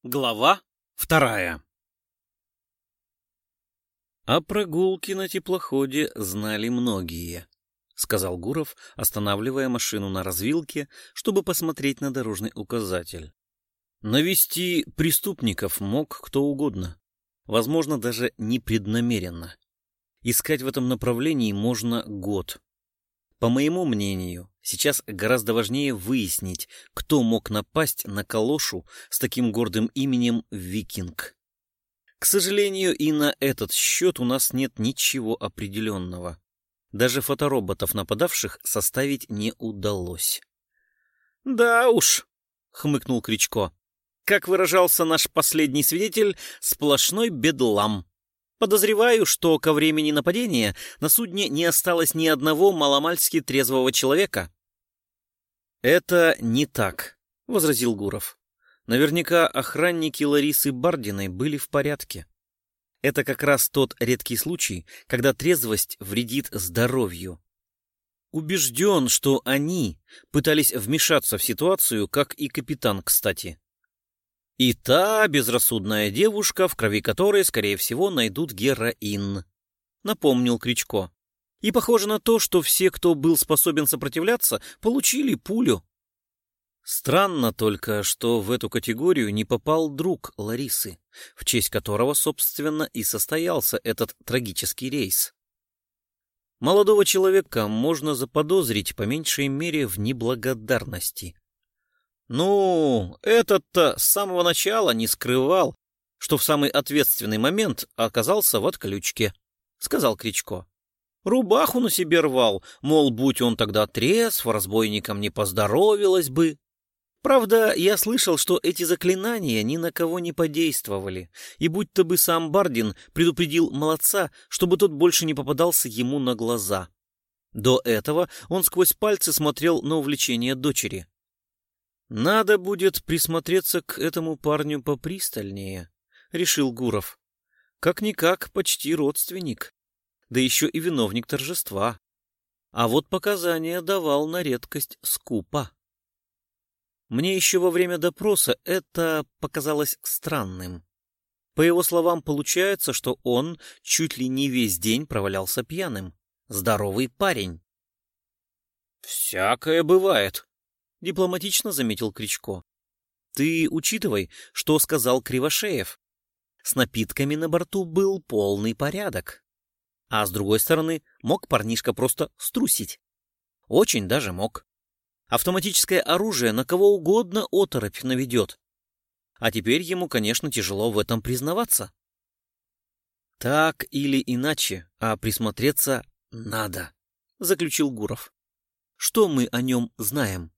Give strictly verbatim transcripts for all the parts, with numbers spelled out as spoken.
Глава вторая. О прогулке на теплоходе знали многие, сказал Гуров, останавливая машину на развилке, чтобы посмотреть на дорожный указатель. Навести преступников мог кто угодно, возможно, даже непреднамеренно. Искать в этом направлении можно год. По моему мнению, сейчас гораздо важнее выяснить, кто мог напасть на калошу с таким гордым именем «Викинг». К сожалению, и на этот счет у нас нет ничего определенного. Даже фотороботов нападавших составить не удалось. «Да уж», — хмыкнул Кричко, — «как выражался наш последний свидетель, сплошной бедлам. Подозреваю, что ко времени нападения на судне не осталось ни одного маломальски трезвого человека». «Это не так», — возразил Гуров. «Наверняка охранники Ларисы Бардиной были в порядке. Это как раз тот редкий случай, когда трезвость вредит здоровью. Убежден, что они пытались вмешаться в ситуацию, как и капитан, кстати. И та безрассудная девушка, в крови которой, скорее всего, найдут героин», — напомнил Кричко. «И похоже на то, что все, кто был способен сопротивляться, получили пулю. Странно только, что в эту категорию не попал друг Ларисы, в честь которого, собственно, и состоялся этот трагический рейс. Молодого человека можно заподозрить по меньшей мере в неблагодарности. Ну, этот-то с самого начала не скрывал, что в самый ответственный момент оказался в отключке, — сказал Кричко. Рубаху на себе рвал, мол, будь он тогда трезв, разбойникам не поздоровилось бы. Правда, я слышал, что эти заклинания ни на кого не подействовали, и будто бы сам Бардин предупредил молодца, чтобы тот больше не попадался ему на глаза. До этого он сквозь пальцы смотрел на увлечение дочери. «Надо будет присмотреться к этому парню попристальнее», — решил Гуров. «Как-никак почти родственник, да еще и виновник торжества. А вот показания давал на редкость скупо. Мне еще во время допроса это показалось странным. По его словам, получается, что он чуть ли не весь день провалялся пьяным. Здоровый парень». «Всякое бывает», — дипломатично заметил Кричко. «Ты учитывай, что сказал Кривошеев. С напитками на борту был полный порядок. А с другой стороны, мог парнишка просто струсить. Очень даже мог. Автоматическое оружие на кого угодно оторопь наведет. А теперь ему, конечно, тяжело в этом признаваться. Так или иначе, а присмотреться надо», — заключил Гуров. «Что мы о нем знаем?»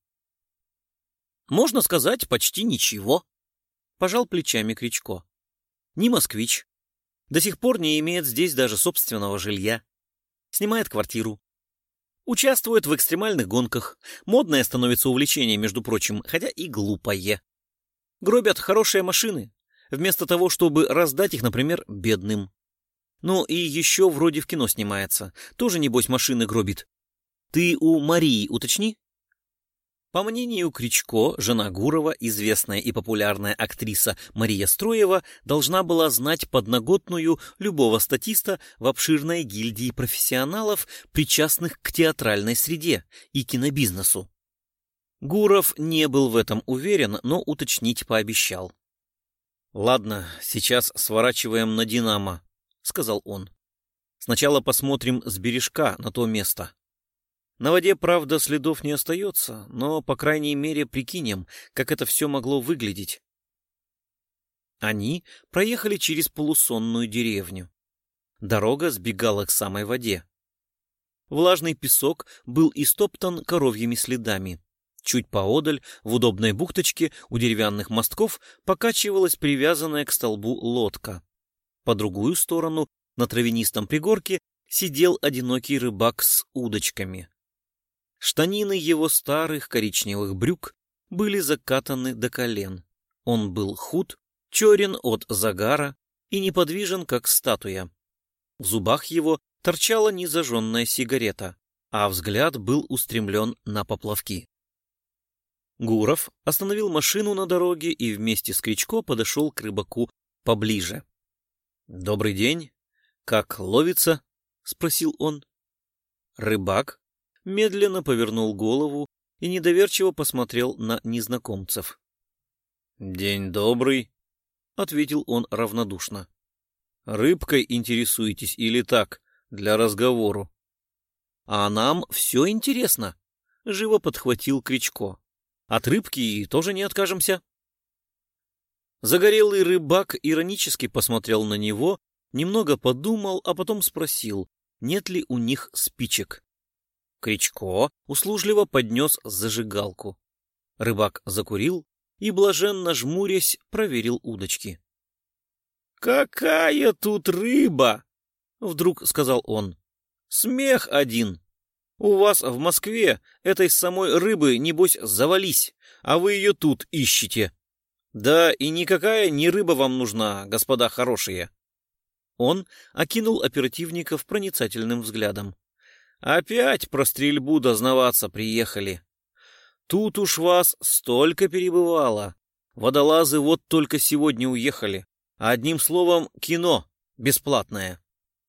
«Можно сказать, почти ничего», — пожал плечами Кричко. «Не москвич. До сих пор не имеет здесь даже собственного жилья. Снимает квартиру. Участвует в экстремальных гонках. Модное становится увлечение, между прочим, хотя и глупое. Гробят хорошие машины, вместо того, чтобы раздать их, например, бедным. Ну и еще вроде в кино снимается. Тоже, небось, машины гробит. Ты у Марии уточни». По мнению Кричко, жена Гурова, известная и популярная актриса Мария Строева, должна была знать подноготную любого статиста в обширной гильдии профессионалов, причастных к театральной среде и кинобизнесу. Гуров не был в этом уверен, но уточнить пообещал. «Ладно, сейчас сворачиваем на «Динамо», — сказал он. «Сначала посмотрим с бережка на то место. На воде, правда, следов не остается, но, по крайней мере, прикинем, как это все могло выглядеть». Они проехали через полусонную деревню. Дорога сбегала к самой воде. Влажный песок был истоптан коровьими следами. Чуть поодаль, в удобной бухточке у деревянных мостков, покачивалась привязанная к столбу лодка. По другую сторону, на травянистом пригорке, сидел одинокий рыбак с удочками. Штанины его старых коричневых брюк были закатаны до колен. Он был худ, черен от загара и неподвижен, как статуя. В зубах его торчала незажженная сигарета, а взгляд был устремлен на поплавки. Гуров остановил машину на дороге и вместе с Кричко подошел к рыбаку поближе. «Добрый день. Как ловится?» — спросил он. Рыбак медленно повернул голову и недоверчиво посмотрел на незнакомцев. «День добрый», — ответил он равнодушно. «Рыбкой интересуетесь или так, для разговору?» «А нам все интересно», — живо подхватил Кричко. «От рыбки тоже не откажемся». Загорелый рыбак иронически посмотрел на него, немного подумал, а потом спросил, нет ли у них спичек. Кричко услужливо поднес зажигалку. Рыбак закурил и, блаженно жмурясь, проверил удочки. «Какая тут рыба!» — вдруг сказал он. «Смех один! У вас в Москве этой самой рыбы, небось, завались, а вы ее тут ищете. Да и никакая не рыба вам нужна, господа хорошие!» Он окинул оперативников проницательным взглядом. «Опять про стрельбу дознаваться приехали. Тут уж вас столько перебывало. Водолазы вот только сегодня уехали. Одним словом, кино бесплатное».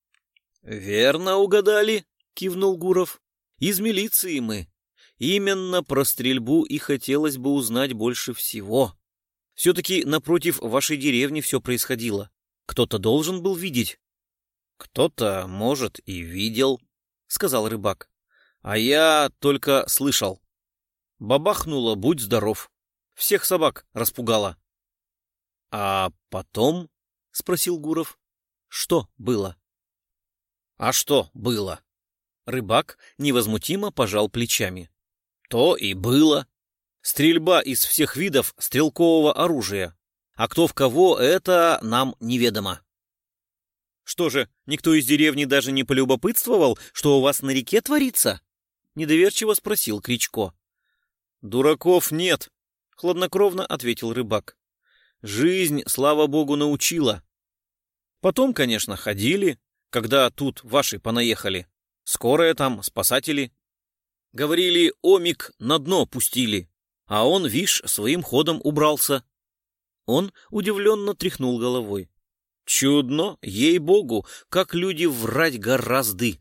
«Верно угадали», — кивнул Гуров. «Из милиции мы. Именно про стрельбу и хотелось бы узнать больше всего. Все-таки напротив вашей деревни все происходило. Кто-то должен был видеть». «Кто-то, может, и видел», — сказал рыбак. «А я только слышал. Бабахнуло, будь здоров. Всех собак распугало». «А потом?» — спросил Гуров. «Что было?» «А что было?» Рыбак невозмутимо пожал плечами. «То и было. Стрельба из всех видов стрелкового оружия. А кто в кого, это нам неведомо». «Что же, никто из деревни даже не полюбопытствовал, что у вас на реке творится?» — недоверчиво спросил Кричко. «Дураков нет», — хладнокровно ответил рыбак. «Жизнь, слава богу, научила. Потом, конечно, ходили, когда тут ваши понаехали. Скорая там, спасатели. Говорили, омик на дно пустили, а он, вишь, своим ходом убрался». Он удивленно тряхнул головой. «Чудно, ей-богу, как люди врать гораздо».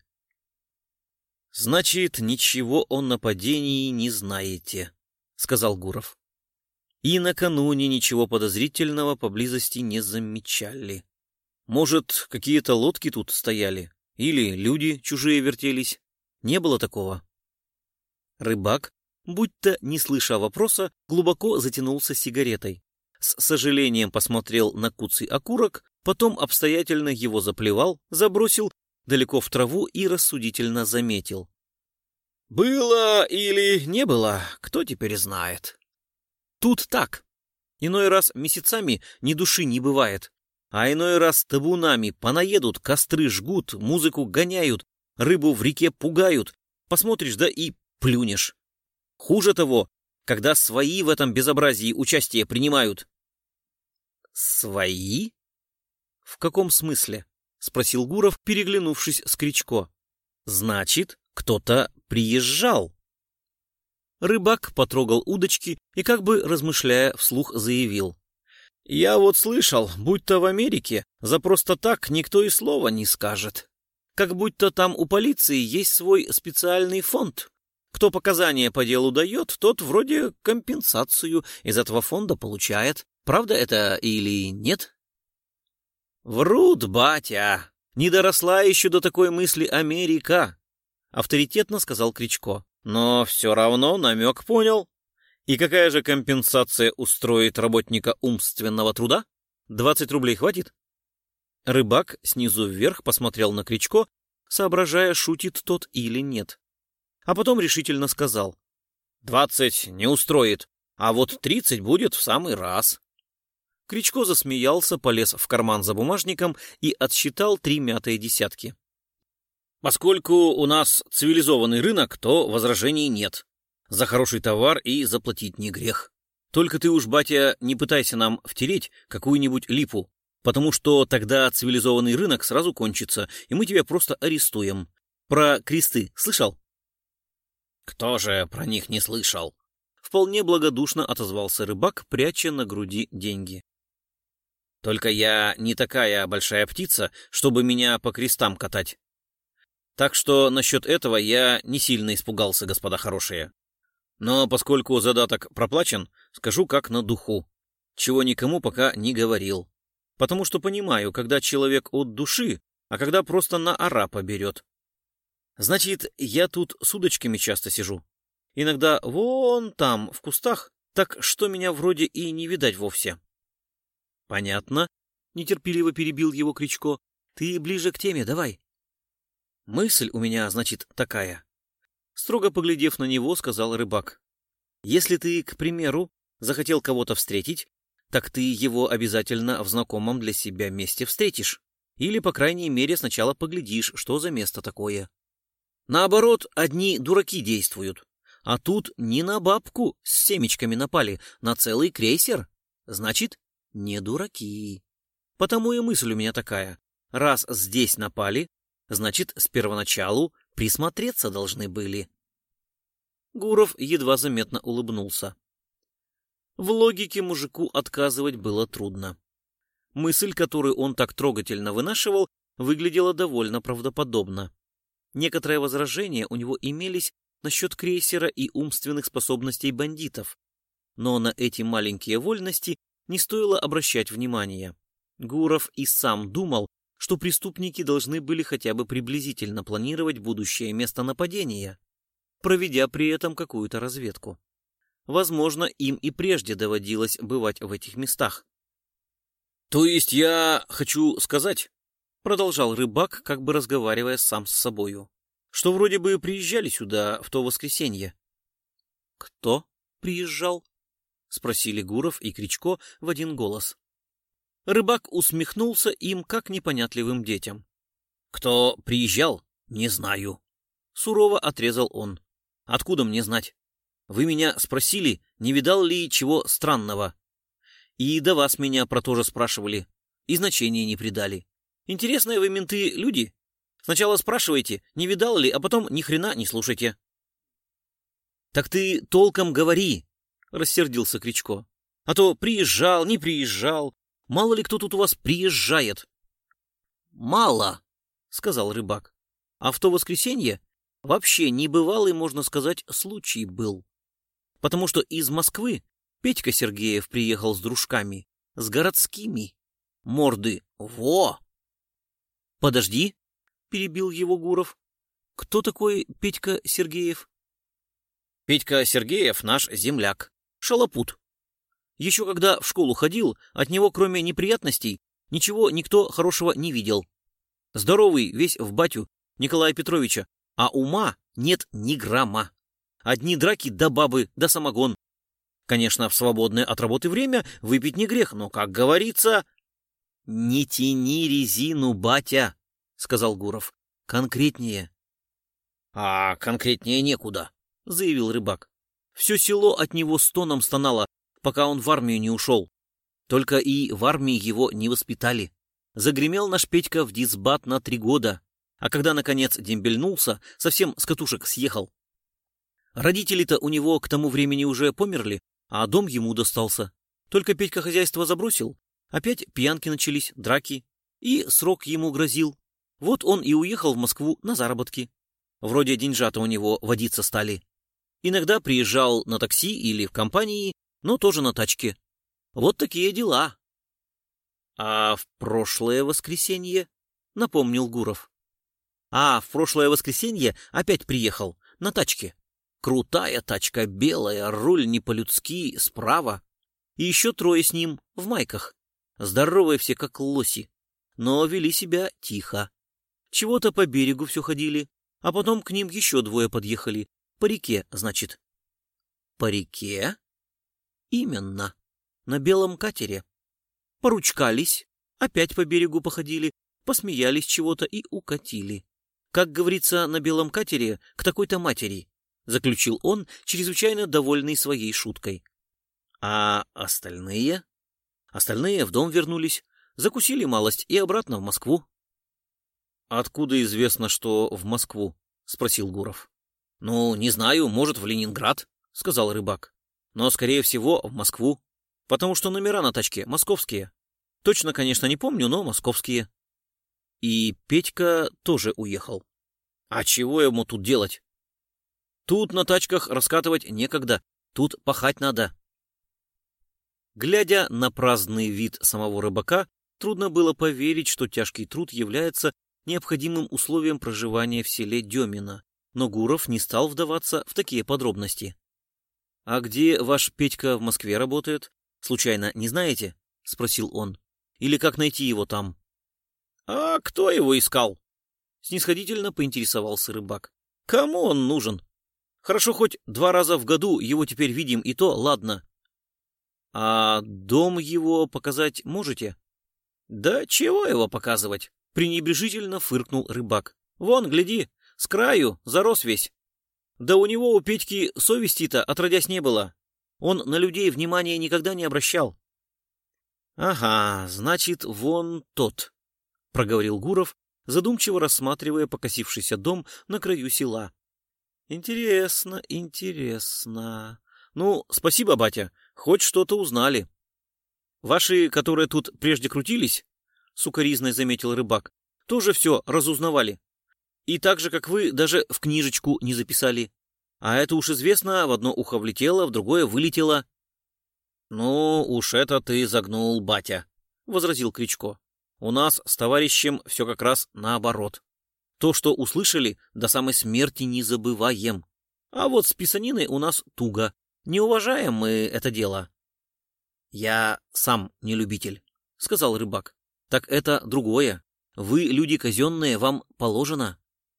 «Значит, ничего о нападении не знаете», — сказал Гуров. «И накануне ничего подозрительного поблизости не замечали. Может, какие-то лодки тут стояли? Или люди чужие вертелись? Не было такого?» Рыбак, будто не слыша вопроса, глубоко затянулся сигаретой. С сожалением посмотрел на куцый окурок, потом обстоятельно его заплевал, забросил далеко в траву и рассудительно заметил. «Было или не было, кто теперь знает. Тут так. Иной раз месяцами ни души не бывает, а иной раз табунами понаедут, костры жгут, музыку гоняют, рыбу в реке пугают. Посмотришь, да и плюнешь. Хуже того, когда свои в этом безобразии участие принимают». «Свои? В каком смысле?» — спросил Гуров, переглянувшись с Кричко. «Значит, кто-то приезжал». Рыбак потрогал удочки и, как бы размышляя, вслух заявил. «Я вот слышал, будто в Америке за просто так никто и слова не скажет. Как будто там у полиции есть свой специальный фонд. Кто показания по делу дает, тот вроде компенсацию из этого фонда получает. Правда это или нет?» «Врут, батя! Не доросла еще до такой мысли Америка!» — авторитетно сказал Кричко. «Но все равно намек понял. И какая же компенсация устроит работника умственного труда? Двадцать рублей хватит?» Рыбак снизу вверх посмотрел на Кричко, соображая, шутит тот или нет. А потом решительно сказал. «Двадцать не устроит, а вот тридцать будет в самый раз». Кричко засмеялся, полез в карман за бумажником и отсчитал три мятые десятки. «Поскольку у нас цивилизованный рынок, то возражений нет. За хороший товар и заплатить не грех. Только ты уж, батя, не пытайся нам втереть какую-нибудь липу, потому что тогда цивилизованный рынок сразу кончится, и мы тебя просто арестуем. Про кресты слышал?» «Кто же про них не слышал?» — вполне благодушно отозвался рыбак, пряча на груди деньги. Только я не такая большая птица, чтобы меня по крестам катать. Так что насчет этого я не сильно испугался, господа хорошие. Но поскольку задаток проплачен, скажу как на духу, чего никому пока не говорил. Потому что понимаю, когда человек от души, а когда просто на арапа берет. Значит, я тут с удочками часто сижу. Иногда вон там, в кустах, так что меня вроде и не видать вовсе. — Понятно, — нетерпеливо перебил его Кричко. — Ты ближе к теме, давай. — Мысль у меня, значит, такая. Строго поглядев на него, сказал рыбак. — Если ты, к примеру, захотел кого-то встретить, так ты его обязательно в знакомом для себя месте встретишь. Или, по крайней мере, сначала поглядишь, что за место такое. Наоборот, одни дураки действуют. А тут не на бабку с семечками напали, на целый крейсер. Значит, не дураки. Потому и мысль у меня такая. Раз здесь напали, значит, с первоначалу присмотреться должны были. Гуров едва заметно улыбнулся. В логике мужику отказывать было трудно. Мысль, которую он так трогательно вынашивал, выглядела довольно правдоподобно. Некоторые возражения у него имелись насчет крейсера и умственных способностей бандитов, но на эти маленькие вольности не стоило обращать внимания. Гуров и сам думал, что преступники должны были хотя бы приблизительно планировать будущее место нападения, проведя при этом какую-то разведку. Возможно, им и прежде доводилось бывать в этих местах. «То есть я хочу сказать», — продолжал рыбак, как бы разговаривая сам с собою, «что вроде бы приезжали сюда в то воскресенье». «Кто приезжал?» — спросили Гуров и Кричко в один голос. Рыбак усмехнулся им, как непонятливым детям. «Кто приезжал, не знаю», — сурово отрезал он. «Откуда мне знать? Вы меня спросили, не видал ли чего странного. И до вас меня про то же спрашивали, и значения не придали. Интересные вы, менты, люди. Сначала спрашиваете, не видал ли, а потом ни хрена не слушайте». «Так ты толком говори», — рассердился Кричко. «А то приезжал, не приезжал. Мало ли кто тут у вас приезжает». «Мало», — сказал рыбак. «А в то воскресенье вообще небывалый, можно сказать, случай был. Потому что из Москвы Петька Сергеев приехал с дружками, с городскими. Морды во!» «Подожди», — перебил его Гуров. «Кто такой Петька Сергеев?» «Петька Сергеев наш земляк, шалопут. Еще когда в школу ходил, от него, кроме неприятностей, ничего никто хорошего не видел. Здоровый весь в батю Николая Петровича, а ума нет ни грамма. Одни драки да бабы да самогон. Конечно, в свободное от работы время выпить не грех, но, как говорится...» «Не тяни резину, батя», — сказал Гуров. «Конкретнее». «А конкретнее некуда», — заявил рыбак. «Все село от него стоном стонало, пока он в армию не ушел. Только и в армии его не воспитали. Загремел наш Петька в дисбат на три года, а когда, наконец, дембельнулся, совсем с катушек съехал. Родители-то у него к тому времени уже померли, а дом ему достался. Только Петька хозяйство забросил, опять пьянки начались, драки, и срок ему грозил. Вот он и уехал в Москву на заработки. Вроде деньжата у него водиться стали. Иногда приезжал на такси или в компании, но тоже на тачке. Вот такие дела». «А в прошлое воскресенье?» — напомнил Гуров. «А в прошлое воскресенье опять приехал, на тачке. Крутая тачка, белая, руль не по-людски, справа. И еще трое с ним, в майках. Здоровые все, как лоси, но вели себя тихо. Чего-то по берегу все ходили, а потом к ним еще двое подъехали. По реке, значит». «По реке?» «Именно. На белом катере. Поручкались, опять по берегу походили, посмеялись чего-то и укатили. Как говорится, на белом катере к такой-то матери», — заключил он, чрезвычайно довольный своей шуткой. «А остальные?» «Остальные в дом вернулись, закусили малость и обратно в Москву». «Откуда известно, что в Москву?» — спросил Гуров. «Ну, не знаю, может, в Ленинград», — сказал рыбак. Но, скорее всего, в Москву, потому что номера на тачке московские. Точно, конечно, не помню, но московские. И Петька тоже уехал. А чего ему тут делать? Тут на тачках раскатывать некогда, тут пахать надо. Глядя на праздный вид самого рыбака, трудно было поверить, что тяжкий труд является необходимым условием проживания в селе Демино, но Гуров не стал вдаваться в такие подробности. — А где ваш Петька в Москве работает? Случайно не знаете? — спросил он. — Или как найти его там? — А кто его искал? — снисходительно поинтересовался рыбак. — Кому он нужен? Хорошо, хоть два раза в году его теперь видим, и то ладно. — А дом его показать можете? — Да чего его показывать? — пренебрежительно фыркнул рыбак. — Вон, гляди, с краю зарос весь. Да у него, у Петьки, совести-то отродясь не было. Он на людей внимания никогда не обращал. — Ага, значит, вон тот, — проговорил Гуров, задумчиво рассматривая покосившийся дом на краю села. — Интересно, интересно. Ну, спасибо, батя, хоть что-то узнали. — Ваши, которые тут прежде крутились, — сукоризной заметил рыбак, — тоже все разузнавали. И так же, как вы, даже в книжечку не записали. А это уж известно, в одно ухо влетело, в другое вылетело. — Ну, уж это ты загнул, батя, — возразил Кричко. — У нас с товарищем все как раз наоборот. То, что услышали, до самой смерти не забываем. А вот с писаниной у нас туго. Не уважаем мы это дело. — Я сам не любитель, — сказал рыбак. — Так это другое. Вы люди казенные, вам положено.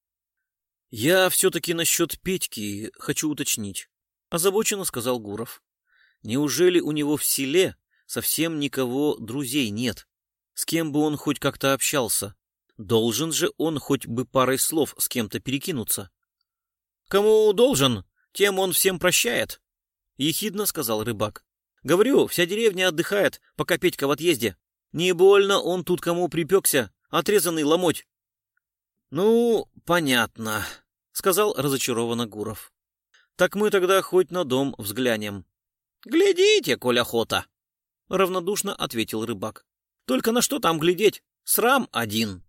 — Я все-таки насчет Петьки хочу уточнить, — озабоченно сказал Гуров. — Неужели у него в селе совсем никого друзей нет? С кем бы он хоть как-то общался? Должен же он хоть бы парой слов с кем-то перекинуться. — Кому должен, тем он всем прощает, — ехидно сказал рыбак. — Говорю, вся деревня отдыхает, пока Петька в отъезде. Не больно он тут кому припекся, отрезанный ломоть. — Ну, понятно, — сказал разочарованно Гуров. — Так мы тогда хоть на дом взглянем. — Глядите, коль охота, — равнодушно ответил рыбак. — Только на что там глядеть? Срам один.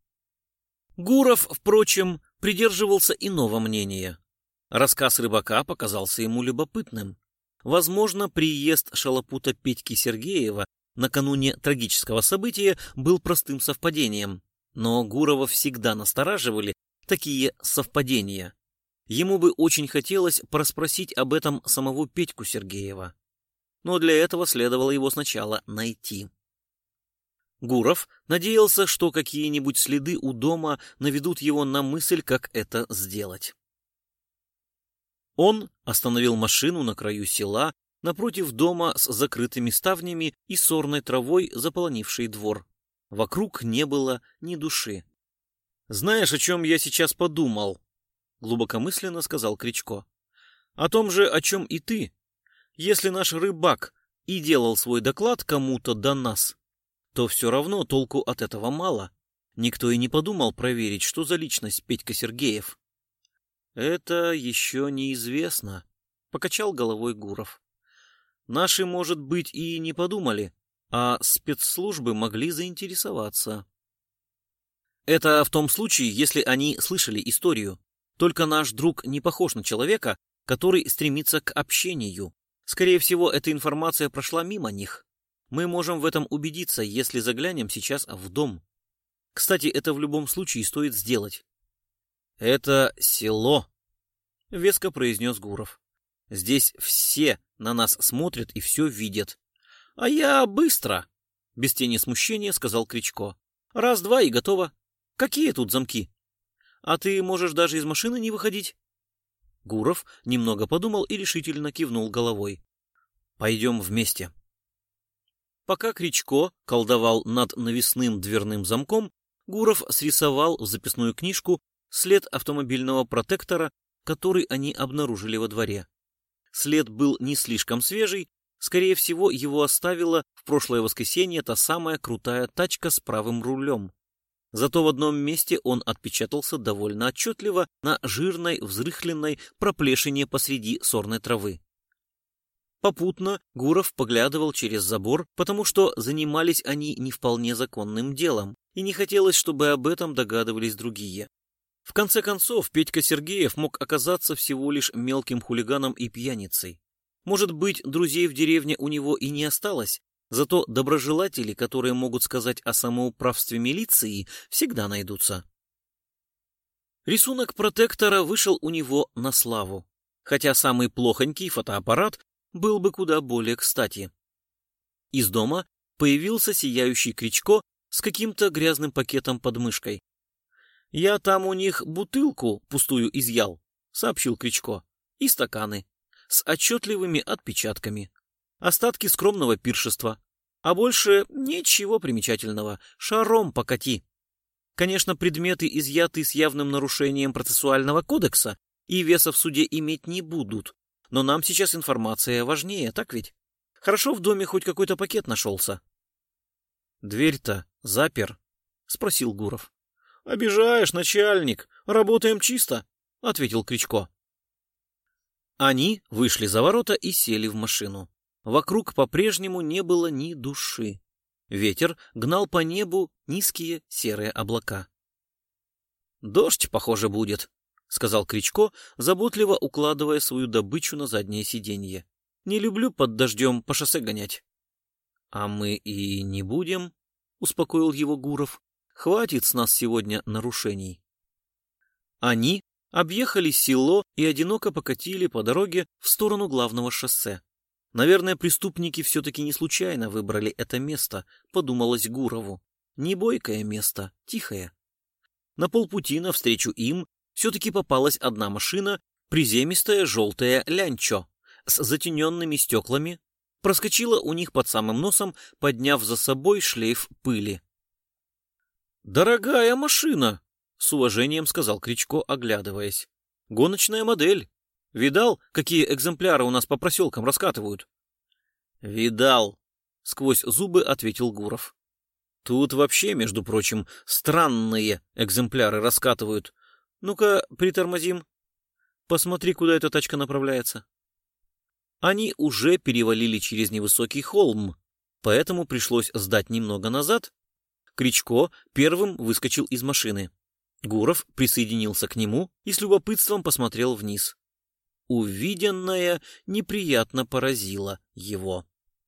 Гуров, впрочем, придерживался иного мнения. Рассказ рыбака показался ему любопытным. Возможно, приезд шалопута Петьки Сергеева накануне трагического события был простым совпадением, но Гурова всегда настораживали такие совпадения. Ему бы очень хотелось порасспросить об этом самого Петьку Сергеева, но для этого следовало его сначала найти. Гуров надеялся, что какие-нибудь следы у дома наведут его на мысль, как это сделать. Он остановил машину на краю села, напротив дома с закрытыми ставнями и сорной травой, заполонившей двор. Вокруг не было ни души. — Знаешь, о чем я сейчас подумал? — глубокомысленно сказал Кричко. — О том же, о чем и ты. Если наш рыбак и делал свой доклад кому-то до нас, то все равно толку от этого мало. Никто и не подумал проверить, что за личность Петька Сергеев. — Это еще неизвестно, — покачал головой Гуров. — Наши, может быть, и не подумали, а спецслужбы могли заинтересоваться. Это в том случае, если они слышали историю. Только наш друг не похож на человека, который стремится к общению. Скорее всего, эта информация прошла мимо них. Мы можем в этом убедиться, если заглянем сейчас в дом. Кстати, это в любом случае стоит сделать. — Это село, — веско произнес Гуров. — Здесь все на нас смотрят и все видят. — А я быстро, — без тени смущения сказал Кричко. — Раз-два и готово. Какие тут замки? А ты можешь даже из машины не выходить? Гуров немного подумал и решительно кивнул головой. — Пойдем вместе. Пока Кричко колдовал над навесным дверным замком, Гуров срисовал в записную книжку след автомобильного протектора, который они обнаружили во дворе. След был не слишком свежий, скорее всего, его оставила в прошлое воскресенье та самая крутая тачка с правым рулем. Зато в одном месте он отпечатался довольно отчетливо на жирной, взрыхленной проплешине посреди сорной травы. Попутно Гуров поглядывал через забор, потому что занимались они не вполне законным делом, и не хотелось, чтобы об этом догадывались другие. В конце концов, Петька Сергеев мог оказаться всего лишь мелким хулиганом и пьяницей. Может быть, друзей в деревне у него и не осталось, зато доброжелатели, которые могут сказать о самоуправстве милиции, всегда найдутся. Рисунок протектора вышел у него на славу, хотя самый плохонький фотоаппарат был бы куда более кстати. Из дома появился сияющий Кричко с каким-то грязным пакетом под мышкой. «Я там у них бутылку пустую изъял», — сообщил Кричко, — «и стаканы с отчетливыми отпечатками. Остатки скромного пиршества. А больше ничего примечательного. Шаром покати. Конечно, предметы изъяты с явным нарушением процессуального кодекса и веса в суде иметь не будут. Но нам сейчас информация важнее, так ведь? Хорошо в доме хоть какой-то пакет нашелся». «Дверь-то запер?» — спросил Гуров. «Обижаешь, начальник. Работаем чисто», — ответил Кричко. Они вышли за ворота и сели в машину. Вокруг по-прежнему не было ни души. Ветер гнал по небу низкие серые облака. «Дождь, похоже, будет», — сказал Кричко, заботливо укладывая свою добычу на заднее сиденье. «Не люблю под дождем по шоссе гонять». «А мы и не будем», — успокоил его Гуров. «Хватит с нас сегодня нарушений». Они объехали село и одиноко покатили по дороге в сторону главного шоссе. Наверное, преступники все-таки не случайно выбрали это место, подумалось Гурову. Небойкое место, тихое. На полпути навстречу им все-таки попалась одна машина, приземистая желтая лянчо, с затененными стеклами, проскочила у них под самым носом, подняв за собой шлейф пыли. «Дорогая машина!» — с уважением сказал Кричко, оглядываясь. «Гоночная модель. Видал, какие экземпляры у нас по проселкам раскатывают?» «Видал», — сквозь зубы ответил Гуров. «Тут вообще, между прочим, странные экземпляры раскатывают. Ну-ка, притормозим. Посмотри, куда эта тачка направляется». Они уже перевалили через невысокий холм, поэтому пришлось сдать немного назад. Кричко первым выскочил из машины. Гуров присоединился к нему и с любопытством посмотрел вниз. Увиденное неприятно поразило его.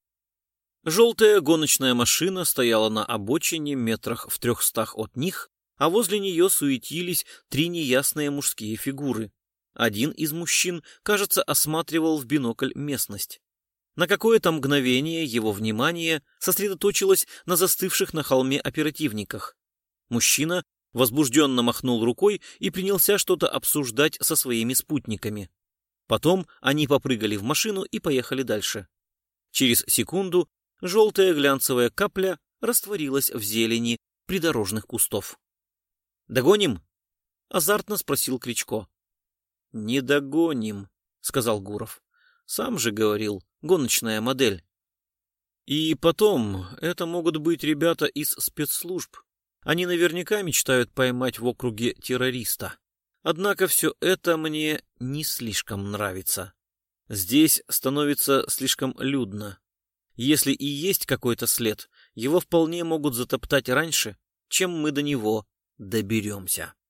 Желтая гоночная машина стояла на обочине метрах в трехстах от них, а возле нее суетились три неясные мужские фигуры. Один из мужчин, кажется, осматривал в бинокль местность. На какое-то мгновение его внимание сосредоточилось на застывших на холме оперативниках. Мужчина возбужденно махнул рукой и принялся что-то обсуждать со своими спутниками. Потом они попрыгали в машину и поехали дальше. Через секунду желтая глянцевая капля растворилась в зелени придорожных кустов. «Догоним?» — азартно спросил Кричко. «Не догоним», — сказал Гуров. «Сам же говорил, гоночная модель. И потом, это могут быть ребята из спецслужб. Они наверняка мечтают поймать в округе террориста. Однако все это мне не слишком нравится. Здесь становится слишком людно. Если и есть какой-то след, его вполне могут затоптать раньше, чем мы до него доберемся».